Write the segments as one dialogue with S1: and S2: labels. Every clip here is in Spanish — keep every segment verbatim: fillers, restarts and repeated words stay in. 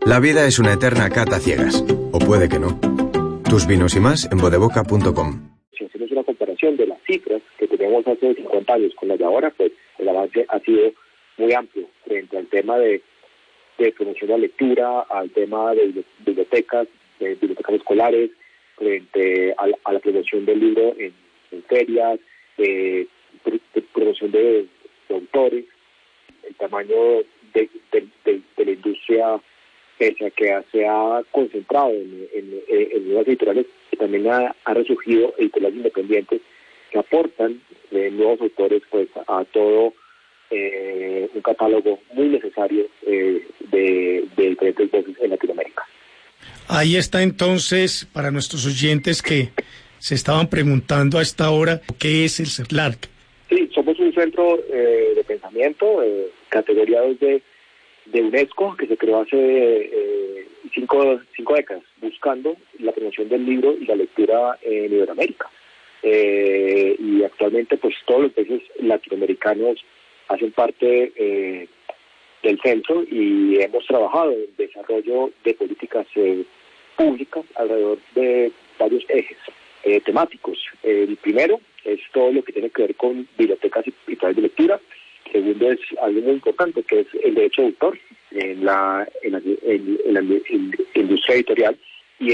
S1: La vida es una eterna cata ciegas, o puede que no. Tus vinos y más en bodeboca punto com.
S2: Si hacemos una comparación de las cifras que teníamos hace cincuenta años con las de ahora, pues el avance ha sido muy amplio frente al tema de, de promoción de la lectura, al tema de bibliotecas, de bibliotecas escolares, frente a la, a la promoción del libro en, en ferias, eh, de, de promoción de, de autores, el tamaño de, de, de, de la industria, pese a que se ha concentrado en, en, en nuevas editoriales, que también ha, ha resurgido editoriales independientes que aportan eh, nuevos autores pues a todo eh, un catálogo muy necesario eh, de, de diferentes voces en Latinoamérica.
S3: Ahí está entonces, para nuestros oyentes que se estaban preguntando a esta hora, ¿qué es el CERLAC?
S2: Sí, somos un centro eh, de pensamiento, eh, categoría dos de de UNESCO, que se creó hace eh, cinco, cinco décadas, buscando la promoción del libro y la lectura en Iberoamérica. Eh, y actualmente, pues, todos los países latinoamericanos hacen parte eh, del centro y hemos trabajado en el desarrollo de políticas eh, públicas alrededor de varios ejes eh, temáticos. El primero es todo lo que tiene que ver con bibliotecas y, y planes de lectura. Segundo es algo muy importante, que es el derecho de autor en la, en la, en, en la, en la industria editorial. Y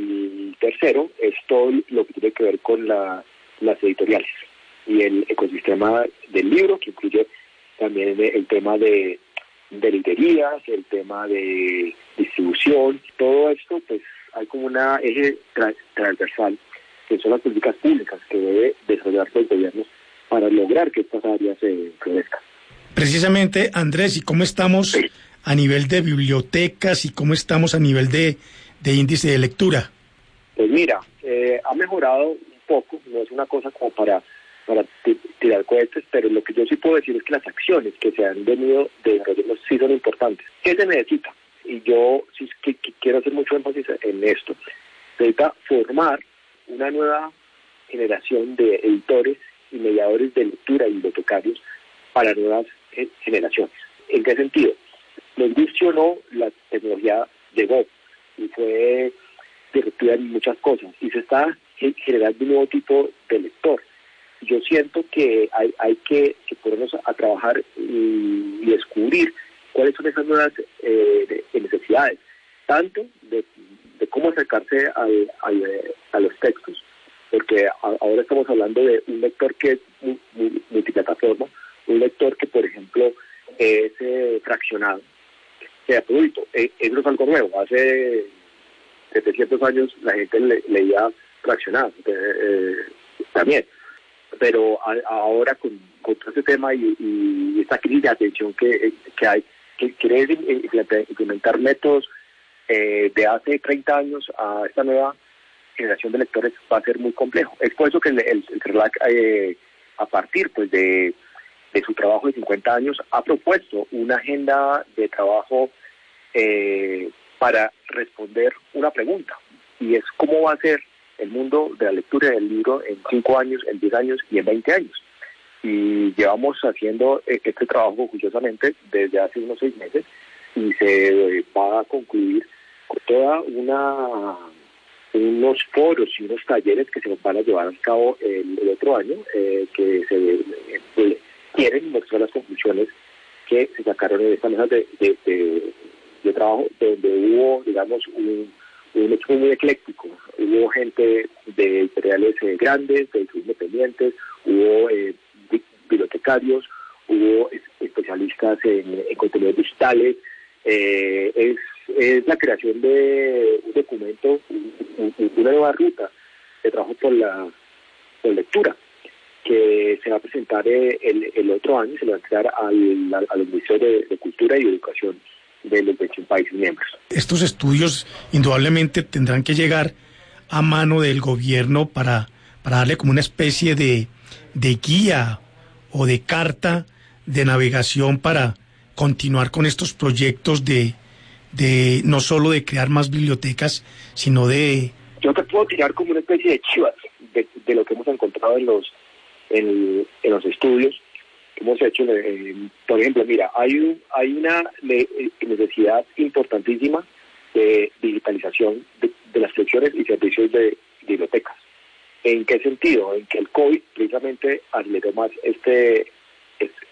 S2: el tercero es todo lo que tiene que ver con la, las editoriales y el ecosistema del libro, que incluye también el, el tema de, de librerías, el tema de distribución. Todo esto, pues hay como una eje tra- transversal, que son las políticas públicas que debe desarrollar los gobiernos para lograr que estas áreas se florezcan.
S3: Precisamente, Andrés, ¿y cómo estamos sí. a nivel de bibliotecas y cómo estamos a nivel de, de índice de lectura?
S2: Pues mira, eh, ha mejorado un poco, no es una cosa como para, para t- tirar cohetes, pero lo que yo sí puedo decir es que las acciones que se han venido desarrollando sí son importantes. ¿Qué se necesita? Y yo sí que, que quiero hacer mucho énfasis en esto. Se necesita formar una nueva generación de editores y mediadores de lectura y bibliotecarios para nuevas eh, generaciones. ¿En qué sentido? Nos guste o no, la tecnología llegó y fue disruptiva en muchas cosas y se está generando un nuevo tipo de lector. Yo siento que hay, hay que, que ponernos a, a trabajar y, y descubrir cuáles son esas nuevas eh, de, de necesidades, tanto de, de cómo acercarse al, al, a los textos, porque ahora estamos hablando de un lector que es muy, muy, multiplataforma, un lector que, por ejemplo, es eh, fraccionado. O sea, producto, eh, eso es algo nuevo. Hace setecientos años la gente le, leía fraccionado eh, eh, también. Pero a, ahora con, con todo este tema y, y esta crisis de atención que, que hay, que quiere implementar métodos eh, de hace treinta años a esta nueva generación de lectores va a ser muy complejo. Es por eso que el, el, el CERLAC, eh, a partir pues de, de su trabajo de cincuenta años, ha propuesto una agenda de trabajo eh, para responder una pregunta, y es cómo va a ser el mundo de la lectura y del libro en cinco años, en diez años y en veinte años. Y llevamos haciendo este trabajo juiciosamente desde hace unos seis meses y se va a concluir con toda una... unos foros y unos talleres que se nos van a llevar a cabo el, el otro año, eh, que se eh, quieren mostrar las conclusiones que se sacaron en esta mesa de, de, de, de trabajo, donde hubo, digamos, un, un equipo muy ecléctico. Hubo gente de editoriales eh, grandes, de editoriales independientes, hubo eh, bibliotecarios, hubo especialistas en, en contenidos digitales. Eh, es, es la creación de un documento, una nueva ruta de trabajo por la por lectura, que se va a presentar el, el otro año, se le va a entregar al, al, al Ministerio de, de Cultura y Educación de los veintiún países miembros.
S3: Estos estudios indudablemente tendrán que llegar a mano del gobierno para, para darle como una especie de, de guía o de carta de navegación para continuar con estos proyectos de, de no solo de crear más bibliotecas, sino de...
S2: Yo te puedo tirar como una especie de chivas de, de lo que hemos encontrado en los en, en los estudios que hemos hecho. Eh, por ejemplo, mira, hay un, hay una necesidad importantísima de digitalización de, de las colecciones y servicios de bibliotecas. ¿En qué sentido? En que el COVID precisamente aceleró más este, este